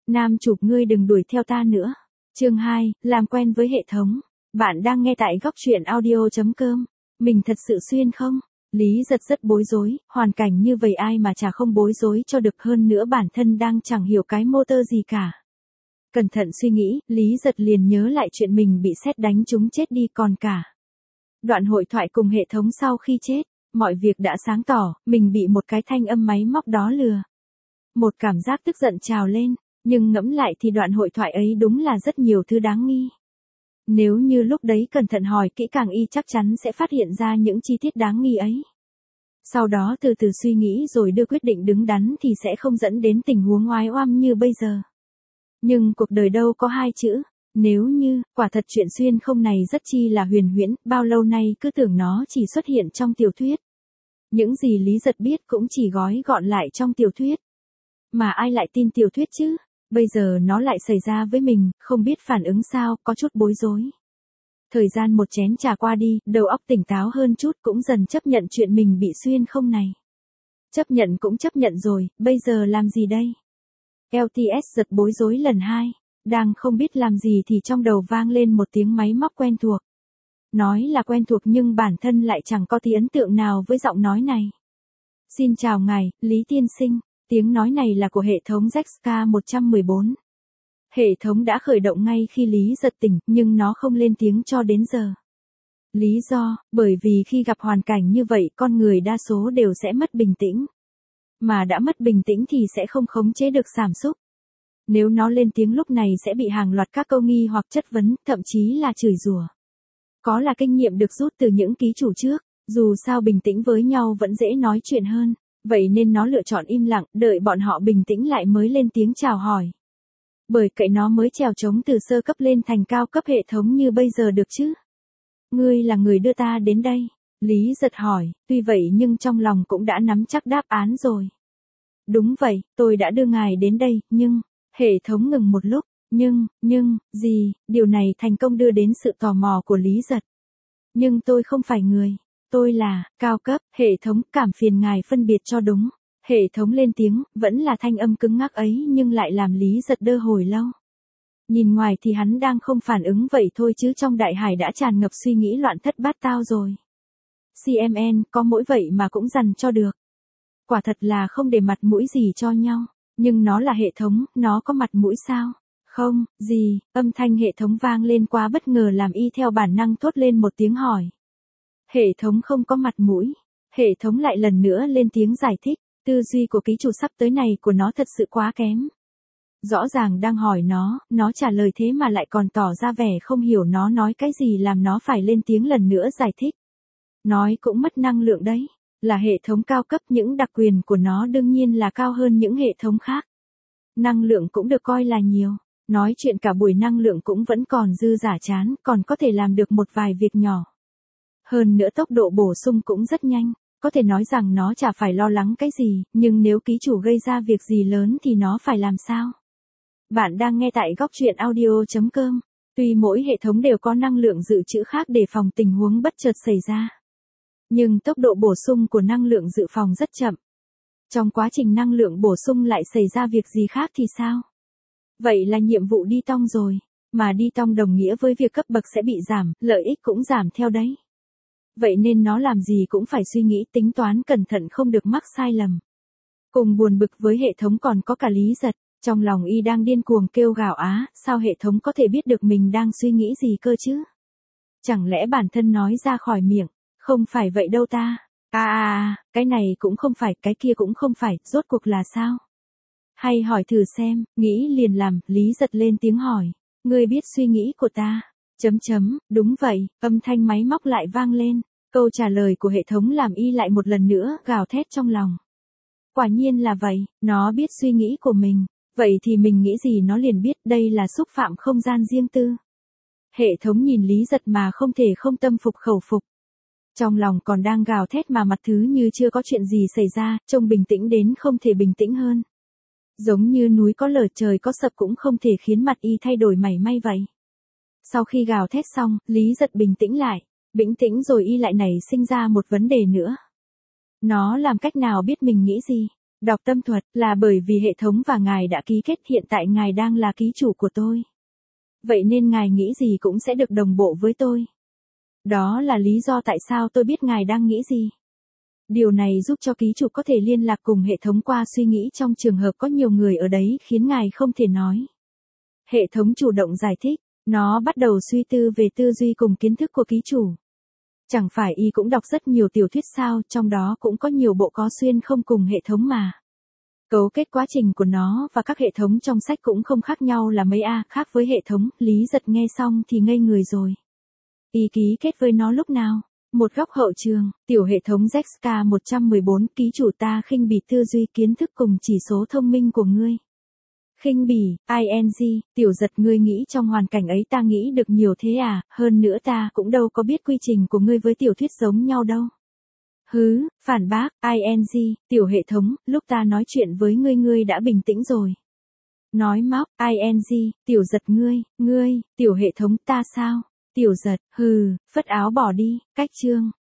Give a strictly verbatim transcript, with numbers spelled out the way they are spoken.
Nam chụp ngươi đừng đuổi theo ta nữa. Chương hai, làm quen với hệ thống. Bạn đang nghe tại góc truyện audio chấm com. Mình thật sự xuyên không? Lý Giật rất bối rối, hoàn cảnh như vậy ai mà chả không bối rối cho được, hơn nữa bản thân đang chẳng hiểu cái motor gì cả. Cẩn thận suy nghĩ, Lý Giật liền nhớ lại chuyện mình bị sét đánh trúng chết đi, còn cả đoạn hội thoại cùng hệ thống sau khi chết, mọi việc đã sáng tỏ, mình bị một cái thanh âm máy móc đó lừa. Một cảm giác tức giận trào lên, nhưng ngẫm lại thì đoạn hội thoại ấy đúng là rất nhiều thứ đáng nghi. Nếu như lúc đấy cẩn thận hỏi kỹ càng y chắc chắn sẽ phát hiện ra những chi tiết đáng nghi ấy. Sau đó từ từ suy nghĩ rồi đưa quyết định đứng đắn thì sẽ không dẫn đến tình huống oái oăm như bây giờ. Nhưng cuộc đời đâu có hai chữ, nếu như, quả thật chuyện xuyên không này rất chi là huyền huyễn, bao lâu nay cứ tưởng nó chỉ xuất hiện trong tiểu thuyết. Những gì Lý Giật biết cũng chỉ gói gọn lại trong tiểu thuyết. Mà ai lại tin tiểu thuyết chứ? Bây giờ nó lại xảy ra với mình, không biết phản ứng sao, có chút bối rối. Thời gian một chén trà qua đi, đầu óc tỉnh táo hơn chút, cũng dần chấp nhận chuyện mình bị xuyên không này. Chấp nhận cũng chấp nhận rồi, bây giờ làm gì đây? lờ tê ét giật bối rối lần hai, đang không biết làm gì thì trong đầu vang lên một tiếng máy móc quen thuộc. Nói là quen thuộc nhưng bản thân lại chẳng có tí ấn tượng nào với giọng nói này. Xin chào ngài, Lý tiên sinh. Tiếng nói này là của hệ thống Zexca một trăm mười bốn. Hệ thống đã khởi động ngay khi Lý Giật tỉnh, nhưng nó không lên tiếng cho đến giờ. Lý do, bởi vì khi gặp hoàn cảnh như vậy con người đa số đều sẽ mất bình tĩnh. Mà đã mất bình tĩnh thì sẽ không khống chế được cảm xúc. Nếu nó lên tiếng lúc này sẽ bị hàng loạt các câu nghi hoặc chất vấn, thậm chí là chửi rủa. Có là kinh nghiệm được rút từ những ký chủ trước, dù sao bình tĩnh với nhau vẫn dễ nói chuyện hơn. Vậy nên nó lựa chọn im lặng, đợi bọn họ bình tĩnh lại mới lên tiếng chào hỏi. Bởi cậy nó mới trèo trống từ sơ cấp lên thành cao cấp hệ thống như bây giờ được chứ. Ngươi là người đưa ta đến đây. Lý Giật hỏi, tuy vậy nhưng trong lòng cũng đã nắm chắc đáp án rồi. Đúng vậy, tôi đã đưa ngài đến đây, nhưng, hệ thống ngừng một lúc, nhưng, nhưng, gì, điều này thành công đưa đến sự tò mò của Lý Giật. Nhưng tôi không phải người. Tôi là, cao cấp, hệ thống, cảm phiền ngài phân biệt cho đúng. Hệ thống lên tiếng, vẫn là thanh âm cứng ngắc ấy nhưng lại làm Lý Giật đơ hồi lâu. Nhìn ngoài thì hắn đang không phản ứng vậy thôi chứ trong đại hải đã tràn ngập suy nghĩ loạn thất bát tao rồi. xê em en, có mỗi vậy mà cũng dằn cho được. Quả thật là không để mặt mũi gì cho nhau. Nhưng nó là hệ thống, nó có mặt mũi sao? Không, gì, âm thanh hệ thống vang lên quá bất ngờ làm y theo bản năng thốt lên một tiếng hỏi. Hệ thống không có mặt mũi. Hệ thống lại lần nữa lên tiếng giải thích, tư duy của ký chủ sắp tới này của nó thật sự quá kém. Rõ ràng đang hỏi nó, nó trả lời thế mà lại còn tỏ ra vẻ không hiểu nó nói cái gì làm nó phải lên tiếng lần nữa giải thích. Nói cũng mất năng lượng đấy, là hệ thống cao cấp những đặc quyền của nó đương nhiên là cao hơn những hệ thống khác. Năng lượng cũng được coi là nhiều, nói chuyện cả buổi năng lượng cũng vẫn còn dư giả chán, còn có thể làm được một vài việc nhỏ. Hơn nữa tốc độ bổ sung cũng rất nhanh, có thể nói rằng nó chả phải lo lắng cái gì, nhưng nếu ký chủ gây ra việc gì lớn thì nó phải làm sao? Bạn đang nghe tại góc truyện audio chấm com. Tuy mỗi hệ thống đều có năng lượng dự trữ khác để phòng tình huống bất chợt xảy ra. Nhưng tốc độ bổ sung của năng lượng dự phòng rất chậm. Trong quá trình năng lượng bổ sung lại xảy ra việc gì khác thì sao? Vậy là nhiệm vụ đi tong rồi, mà đi tong đồng nghĩa với việc cấp bậc sẽ bị giảm, lợi ích cũng giảm theo đấy. Vậy nên nó làm gì cũng phải suy nghĩ tính toán cẩn thận không được mắc sai lầm. Cùng buồn bực với hệ thống còn có cả Lý Giật, trong lòng y đang điên cuồng kêu gào á, sao hệ thống có thể biết được mình đang suy nghĩ gì cơ chứ? Chẳng lẽ bản thân nói ra khỏi miệng, không phải vậy đâu ta, à à à, cái này cũng không phải, cái kia cũng không phải, rốt cuộc là sao? Hay hỏi thử xem, nghĩ liền làm, Lý Giật lên tiếng hỏi, ngươi biết suy nghĩ của ta, chấm chấm, đúng vậy, âm thanh máy móc lại vang lên. Câu trả lời của hệ thống làm y lại một lần nữa gào thét trong lòng. Quả nhiên là vậy, nó biết suy nghĩ của mình, vậy thì mình nghĩ gì nó liền biết, đây là xúc phạm không gian riêng tư. Hệ thống nhìn Lý Giật mà không thể không tâm phục khẩu phục. Trong lòng còn đang gào thét mà mặt thứ như chưa có chuyện gì xảy ra, trông bình tĩnh đến không thể bình tĩnh hơn. Giống như núi có lở trời có sập cũng không thể khiến mặt y thay đổi mảy may vậy. Sau khi gào thét xong, Lý Giật bình tĩnh lại. Bình tĩnh rồi y lại nảy sinh ra một vấn đề nữa. Nó làm cách nào biết mình nghĩ gì? Đọc tâm thuật là bởi vì hệ thống và ngài đã ký kết, hiện tại ngài đang là ký chủ của tôi. Vậy nên ngài nghĩ gì cũng sẽ được đồng bộ với tôi. Đó là lý do tại sao tôi biết ngài đang nghĩ gì. Điều này giúp cho ký chủ có thể liên lạc cùng hệ thống qua suy nghĩ trong trường hợp có nhiều người ở đấy khiến ngài không thể nói. Hệ thống chủ động giải thích, nó bắt đầu suy tư về tư duy cùng kiến thức của ký chủ. Chẳng phải y cũng đọc rất nhiều tiểu thuyết sao, trong đó cũng có nhiều bộ có xuyên không cùng hệ thống mà. Cấu kết quá trình của nó và các hệ thống trong sách cũng không khác nhau là mấy a, khác với hệ thống. Lý Giật nghe xong thì ngây người rồi. Y ký kết với nó lúc nào? Một góc hậu trường, tiểu hệ thống Zexka một trăm mười bốn, ký chủ ta khinh bỉ tư duy kiến thức cùng chỉ số thông minh của ngươi. Khinh bỉ, ing, Tiểu Giật, ngươi nghĩ trong hoàn cảnh ấy ta nghĩ được nhiều thế à, hơn nữa ta cũng đâu có biết quy trình của ngươi với tiểu thuyết giống nhau đâu. Hứ, phản bác, ing, tiểu hệ thống, lúc ta nói chuyện với ngươi ngươi đã bình tĩnh rồi. Nói móc, ing, Tiểu Giật, ngươi, ngươi, tiểu hệ thống ta sao? Tiểu Giật, hừ, phất áo bỏ đi, cách chương.